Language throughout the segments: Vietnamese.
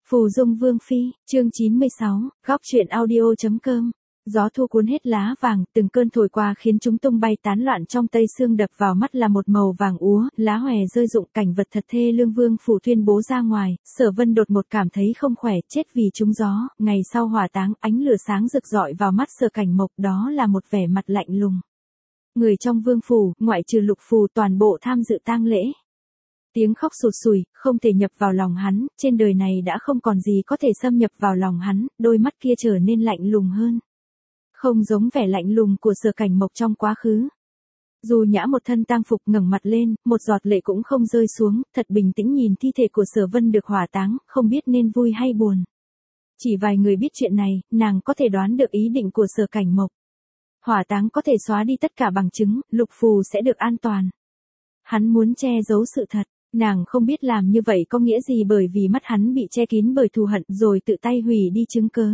Phù Dung Vương Phi, chương 96, góc truyện audio.com. Gió thu cuốn hết lá vàng, từng cơn thổi qua khiến chúng tung bay tán loạn trong tây sương, đập vào mắt là một màu vàng úa, lá hòe rơi rụng, cảnh vật thật thê lương. Vương phủ tuyên bố ra ngoài, Sở Vân đột ngột cảm thấy không khỏe, chết vì trúng gió. Ngày sau hỏa táng, ánh lửa sáng rực rọi vào mắt Sở Cảnh Mộc, đó là một vẻ mặt lạnh lùng. Người trong vương phủ, ngoại trừ Lục Phù, toàn bộ tham dự tang lễ. Tiếng khóc sụt sùi, không thể nhập vào lòng hắn, trên đời này đã không còn gì có thể xâm nhập vào lòng hắn, đôi mắt kia trở nên lạnh lùng hơn. Không giống vẻ lạnh lùng của Sở Cảnh Mộc trong quá khứ. Dù Nhã một thân tang phục, ngẩng mặt lên, một giọt lệ cũng không rơi xuống, thật bình tĩnh nhìn thi thể của Sở Vân được hỏa táng, không biết nên vui hay buồn. Chỉ vài người biết chuyện này, nàng có thể đoán được ý định của Sở Cảnh Mộc. Hỏa táng có thể xóa đi tất cả bằng chứng, Lục Phù sẽ được an toàn. Hắn muốn che giấu sự thật. Nàng không biết làm như vậy có nghĩa gì, bởi vì mắt hắn bị che kín bởi thù hận, rồi tự tay hủy đi chứng cớ.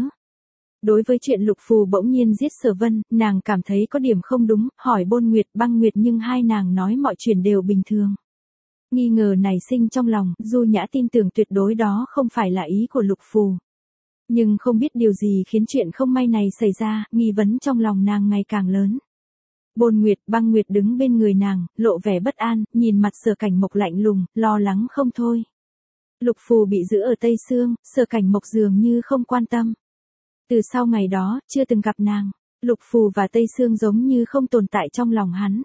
Đối với chuyện Lục Phù bỗng nhiên giết Sở Vân, nàng cảm thấy có điểm không đúng, hỏi Bôn Nguyệt, Băng Nguyệt, nhưng hai nàng nói mọi chuyện đều bình thường. Nghi ngờ nảy sinh trong lòng, Du Nhã tin tưởng tuyệt đối đó không phải là ý của Lục Phù. Nhưng không biết điều gì khiến chuyện không may này xảy ra, nghi vấn trong lòng nàng ngày càng lớn. Bôn Nguyệt, Băng Nguyệt đứng bên người nàng, lộ vẻ bất an, nhìn mặt Sở Cảnh Mộc lạnh lùng, lo lắng không thôi. Lục Phù bị giữ ở Tây Sương, Sở Cảnh Mộc dường như không quan tâm. Từ sau ngày đó, chưa từng gặp nàng, Lục Phù và Tây Sương giống như không tồn tại trong lòng hắn.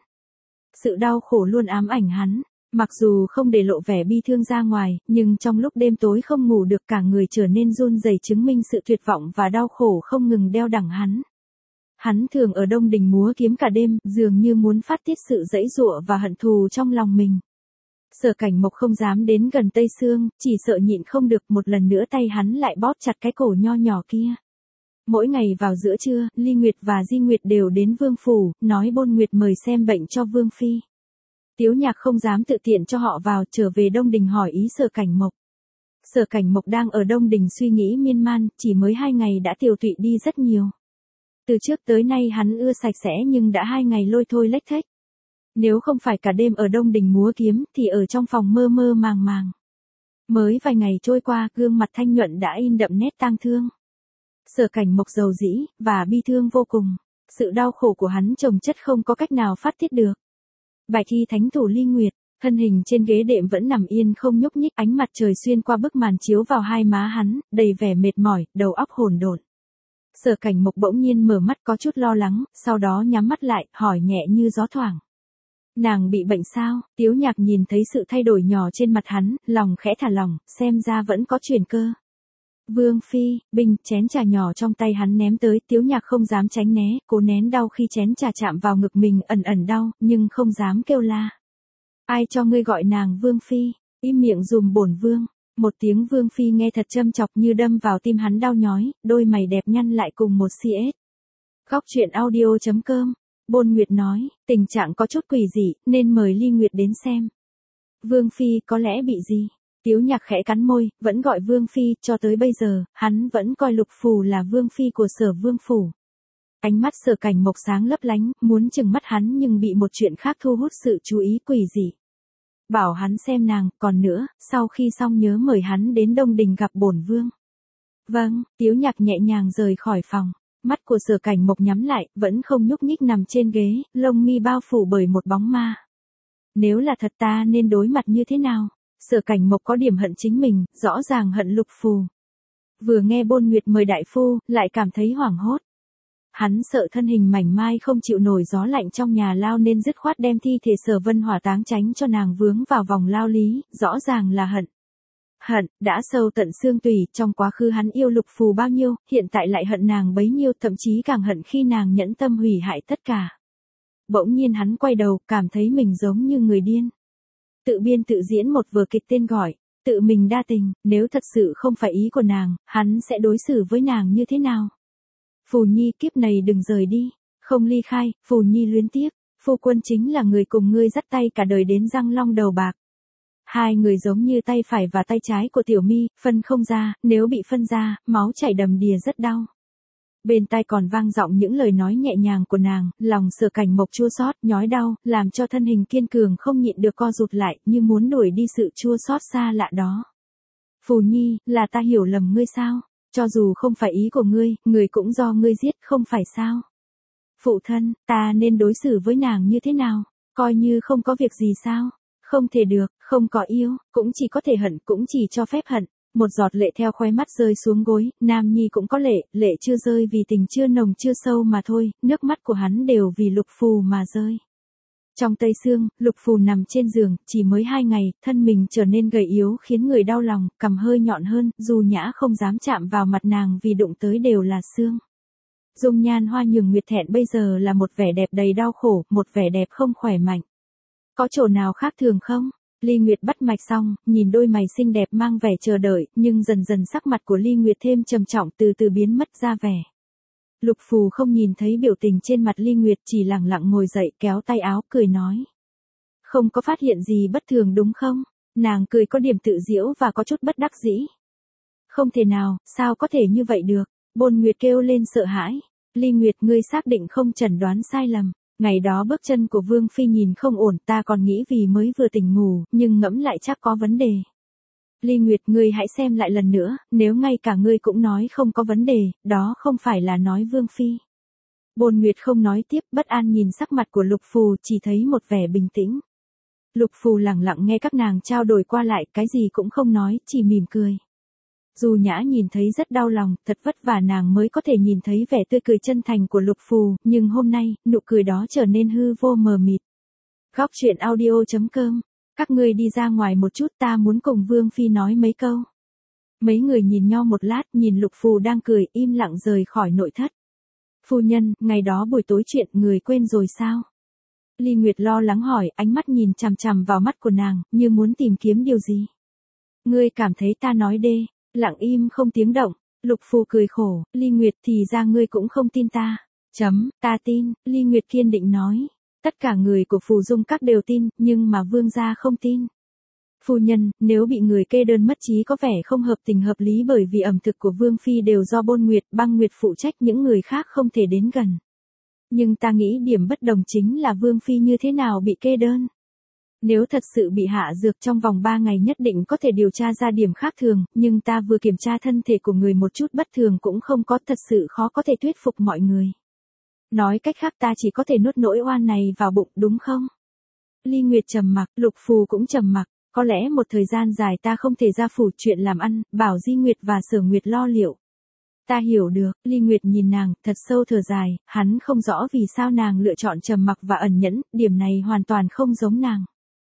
Sự đau khổ luôn ám ảnh hắn, mặc dù không để lộ vẻ bi thương ra ngoài, nhưng trong lúc đêm tối không ngủ được, cả người trở nên run rẩy, chứng minh sự tuyệt vọng và đau khổ không ngừng đeo đẳng hắn. Hắn thường ở Đông Đình múa kiếm cả đêm, dường như muốn phát tiết sự giãy giụa và hận thù trong lòng mình. Sở Cảnh Mộc không dám đến gần Tây Sương, chỉ sợ nhịn không được, một lần nữa tay hắn lại bóp chặt cái cổ nho nhỏ kia. Mỗi ngày vào giữa trưa, Ly Nguyệt và Di Nguyệt đều đến vương phủ, nói Bôn Nguyệt mời xem bệnh cho Vương Phi. Tiếu Nhạc không dám tự tiện cho họ vào, trở về Đông Đình hỏi ý Sở Cảnh Mộc. Sở Cảnh Mộc đang ở Đông Đình suy nghĩ miên man, chỉ mới 2 ngày đã tiều tụy đi rất nhiều. Từ trước tới nay hắn ưa sạch sẽ, nhưng đã 2 ngày lôi thôi lếch thếch. Nếu không phải cả đêm ở Đông Đình múa kiếm, thì ở trong phòng mơ mơ màng màng. Mới vài ngày trôi qua, gương mặt thanh nhuận đã in đậm nét tang thương. Sở Cảnh Mộc dầu dĩ và bi thương vô cùng. Sự đau khổ của hắn chồng chất không có cách nào phát tiết được. Bài thi thánh thủ Ly Nguyệt, thân hình trên ghế đệm vẫn nằm yên không nhúc nhích, ánh mặt trời xuyên qua bức màn chiếu vào hai má hắn, đầy vẻ mệt mỏi, đầu óc hỗn độn. Sở Cảnh Mộc bỗng nhiên mở mắt có chút lo lắng, sau đó nhắm mắt lại, hỏi nhẹ như gió thoảng. Nàng bị bệnh sao? Tiếu Nhạc nhìn thấy sự thay đổi nhỏ trên mặt hắn, lòng khẽ thả lỏng, xem ra vẫn có chuyển cơ. Vương Phi, bình, chén trà nhỏ trong tay hắn ném tới, Tiếu Nhạc không dám tránh né, cố nén đau khi chén trà chạm vào ngực mình, ẩn ẩn đau, nhưng không dám kêu la. Ai cho ngươi gọi nàng Vương Phi? Im miệng dùm bổn vương. Một tiếng Vương Phi nghe thật châm chọc, như đâm vào tim hắn đau nhói, đôi mày đẹp nhăn lại cùng một CS. Góc truyện audio.com. Bôn Nguyệt nói, tình trạng có chút quỷ dị, nên mời Ly Nguyệt đến xem. Vương Phi có lẽ bị gì? Tiếu Nhạc khẽ cắn môi, vẫn gọi Vương Phi, cho tới bây giờ, hắn vẫn coi Lục Phù là Vương Phi của Sở Vương Phủ. Ánh mắt Sở Cảnh Mộc sáng lấp lánh, muốn trừng mắt hắn, nhưng bị một chuyện khác thu hút sự chú ý quỷ dị. Bảo hắn xem nàng, còn nữa, sau khi xong nhớ mời hắn đến Đông Đình gặp bổn vương. Vâng, Tiếu Nhạc nhẹ nhàng rời khỏi phòng. Mắt của Sở Cảnh Mộc nhắm lại, vẫn không nhúc nhích nằm trên ghế, lông mi bao phủ bởi một bóng ma. Nếu là thật, ta nên đối mặt như thế nào? Sở Cảnh Mộc có điểm hận chính mình, rõ ràng hận Lục Phù. Vừa nghe Bôn Nguyệt mời đại phu, lại cảm thấy hoảng hốt. Hắn sợ thân hình mảnh mai không chịu nổi gió lạnh trong nhà lao, nên dứt khoát đem thi thể Sở Vân hỏa táng, tránh cho nàng vướng vào vòng lao lý, rõ ràng là hận. Hận, đã sâu tận xương tủy, trong quá khứ hắn yêu Lục Phù bao nhiêu, hiện tại lại hận nàng bấy nhiêu, thậm chí càng hận khi nàng nhẫn tâm hủy hại tất cả. Bỗng nhiên hắn quay đầu, cảm thấy mình giống như người điên. Tự biên tự diễn một vở kịch tên gọi, tự mình đa tình, nếu thật sự không phải ý của nàng, hắn sẽ đối xử với nàng như thế nào? Phù Nhi, kiếp này đừng rời đi, không ly khai, Phù Nhi luyến tiếc, phu quân chính là người cùng ngươi dắt tay cả đời đến răng long đầu bạc. Hai người giống như tay phải và tay trái của Tiểu Mi, phân không ra, nếu bị phân ra, máu chảy đầm đìa rất đau. Bên tai còn vang giọng những lời nói nhẹ nhàng của nàng, lòng Sở Cảnh Mộc chua xót, nhói đau, làm cho thân hình kiên cường không nhịn được co rụt lại, như muốn đuổi đi sự chua xót xa lạ đó. Phù Nhi, là ta hiểu lầm ngươi sao? Cho dù không phải ý của ngươi, người cũng do ngươi giết, không phải sao? Phụ thân, ta nên đối xử với nàng như thế nào? Coi như không có việc gì sao? Không thể được, không có yêu, cũng chỉ có thể hận, cũng chỉ cho phép hận. Một giọt lệ theo khóe mắt rơi xuống gối, Nam Nhi cũng có lệ, lệ chưa rơi vì tình chưa nồng chưa sâu mà thôi, nước mắt của hắn đều vì Lục Phù mà rơi. Trong Tây Sương, Lục Phù nằm trên giường, chỉ mới 2 ngày, thân mình trở nên gầy yếu khiến người đau lòng, cằm hơi nhọn hơn, dù Nhã không dám chạm vào mặt nàng vì đụng tới đều là xương. Dung nhan Hoa Nhường Nguyệt thẹn bây giờ là một vẻ đẹp đầy đau khổ, một vẻ đẹp không khỏe mạnh. Có chỗ nào khác thường không? Ly Nguyệt bắt mạch xong, nhìn đôi mày xinh đẹp mang vẻ chờ đợi, nhưng dần dần sắc mặt của Ly Nguyệt thêm trầm trọng từ từ biến mất ra vẻ. Lục Phù không nhìn thấy biểu tình trên mặt Ly Nguyệt, chỉ lặng lặng ngồi dậy kéo tay áo cười nói. Không có phát hiện gì bất thường đúng không? Nàng cười có điểm tự giễu và có chút bất đắc dĩ. Không thể nào, sao có thể như vậy được? Bôn Nguyệt kêu lên sợ hãi. Ly Nguyệt, ngươi xác định không chẩn đoán sai lầm. Ngày đó bước chân của Vương Phi nhìn không ổn, ta còn nghĩ vì mới vừa tỉnh ngủ, nhưng ngẫm lại chắc có vấn đề. Ly Nguyệt, ngươi hãy xem lại lần nữa, nếu ngay cả ngươi cũng nói không có vấn đề, đó không phải là nói Vương Phi. Bôn Nguyệt không nói tiếp, bất an nhìn sắc mặt của Lục Phù, chỉ thấy một vẻ bình tĩnh. Lục Phù lặng lặng nghe các nàng trao đổi qua lại, cái gì cũng không nói, chỉ mỉm cười. Dù Nhã nhìn thấy rất đau lòng, thật vất vả nàng mới có thể nhìn thấy vẻ tươi cười chân thành của Lục Phù, nhưng hôm nay, nụ cười đó trở nên hư vô mờ mịt. Góc truyện audio.com. Các ngươi đi ra ngoài một chút, ta muốn cùng Vương Phi nói mấy câu. Mấy người nhìn nhau một lát, nhìn Lục Phù đang cười, im lặng rời khỏi nội thất. Phu nhân, ngày đó buổi tối chuyện người quên rồi sao? Ly Nguyệt lo lắng hỏi, ánh mắt nhìn chằm chằm vào mắt của nàng, như muốn tìm kiếm điều gì. Ngươi cảm thấy ta nói đê. Lặng im không tiếng động, Lục Phù cười khổ, Ly Nguyệt thì ra ngươi cũng không tin ta. Ta tin, Ly Nguyệt kiên định nói. Tất cả người của Phù Dung Các đều tin, nhưng mà Vương gia không tin. Phu nhân, nếu bị người kê đơn mất trí có vẻ không hợp tình hợp lý bởi vì ẩm thực của Vương Phi đều do Bôn Nguyệt, Băng Nguyệt phụ trách, những người khác không thể đến gần. Nhưng ta nghĩ điểm bất đồng chính là Vương Phi như thế nào bị kê đơn. Nếu thật sự bị hạ dược trong vòng 3 ngày nhất định có thể điều tra ra điểm khác thường, nhưng ta vừa kiểm tra thân thể của người một chút bất thường cũng không có, thật sự khó có thể thuyết phục mọi người. Nói cách khác ta chỉ có thể nuốt nỗi oan này vào bụng đúng không? Ly Nguyệt trầm mặc, Lục Phù cũng trầm mặc, có lẽ một thời gian dài ta không thể ra phủ, chuyện làm ăn, bảo Di Nguyệt và Sở Nguyệt lo liệu. Ta hiểu được, Ly Nguyệt nhìn nàng, thật sâu thở dài, hắn không rõ vì sao nàng lựa chọn trầm mặc và ẩn nhẫn, điểm này hoàn toàn không giống nàng.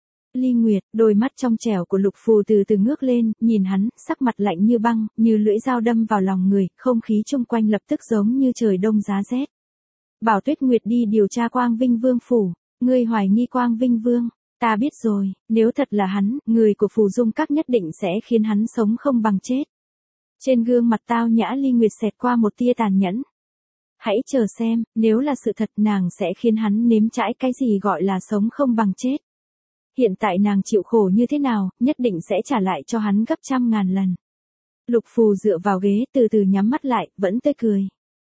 Ly Nguyệt, đôi mắt trong trẻo của Lục Phù từ từ ngước lên, nhìn hắn, sắc mặt lạnh như băng, như lưỡi dao đâm vào lòng người, không khí chung quanh lập tức giống như trời đông giá rét. Bảo Tuyết Nguyệt đi điều tra Quang Vinh Vương phủ, ngươi hoài nghi Quang Vinh Vương, ta biết rồi, nếu thật là hắn, người của Phù Dung Các nhất định sẽ khiến hắn sống không bằng chết. Trên gương mặt tao nhã Ly Nguyệt xẹt qua một tia tàn nhẫn. Hãy chờ xem, nếu là sự thật nàng sẽ khiến hắn nếm trải cái gì gọi là sống không bằng chết. Hiện tại nàng chịu khổ như thế nào, nhất định sẽ trả lại cho hắn gấp trăm ngàn lần. Lục Phù dựa vào ghế từ từ nhắm mắt lại, vẫn tươi cười.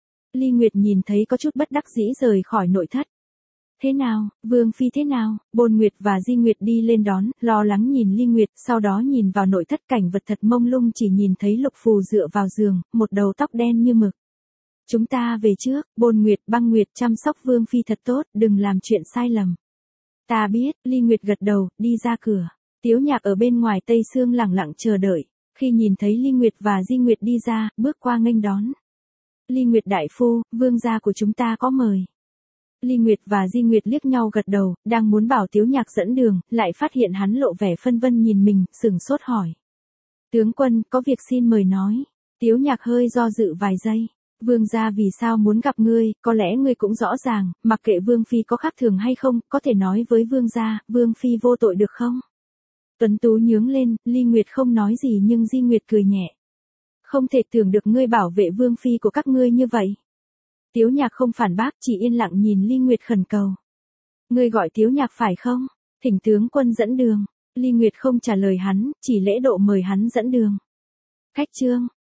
Ly Nguyệt nhìn thấy có chút bất đắc dĩ rời khỏi nội thất. Thế nào, Vương Phi thế nào? Bôn Nguyệt và Di Nguyệt đi lên đón, lo lắng nhìn Ly Nguyệt, sau đó nhìn vào nội thất, cảnh vật thật mông lung, chỉ nhìn thấy Lục Phù dựa vào giường, một đầu tóc đen như mực. Chúng ta về trước, Bôn Nguyệt, Băng Nguyệt chăm sóc Vương Phi thật tốt, đừng làm chuyện sai lầm. Ta biết, Ly Nguyệt gật đầu, đi ra cửa. Tiếu Nhạc ở bên ngoài Tây Sương lặng lặng chờ đợi, khi nhìn thấy Ly Nguyệt và Di Nguyệt đi ra, bước qua nghênh đón. Ly Nguyệt đại phu, vương gia của chúng ta có mời. Ly Nguyệt và Di Nguyệt liếc nhau gật đầu, đang muốn bảo Tiếu Nhạc dẫn đường, lại phát hiện hắn lộ vẻ phân vân nhìn mình, sửng sốt hỏi. Tướng quân, có việc xin mời nói. Tiếu Nhạc hơi do dự vài giây. Vương gia vì sao muốn gặp ngươi, có lẽ ngươi cũng rõ ràng, mặc kệ Vương Phi có khác thường hay không, có thể nói với Vương gia, Vương Phi vô tội được không? Tuấn Tú nhướng lên, Ly Nguyệt không nói gì nhưng Di Nguyệt cười nhẹ. Không thể tưởng được ngươi bảo vệ Vương Phi của các ngươi như vậy. Tiếu Nhạc không phản bác, chỉ yên lặng nhìn Ly Nguyệt khẩn cầu. Ngươi gọi Tiếu Nhạc phải không? Thỉnh tướng quân dẫn đường. Ly Nguyệt không trả lời hắn, chỉ lễ độ mời hắn dẫn đường. Khách trương,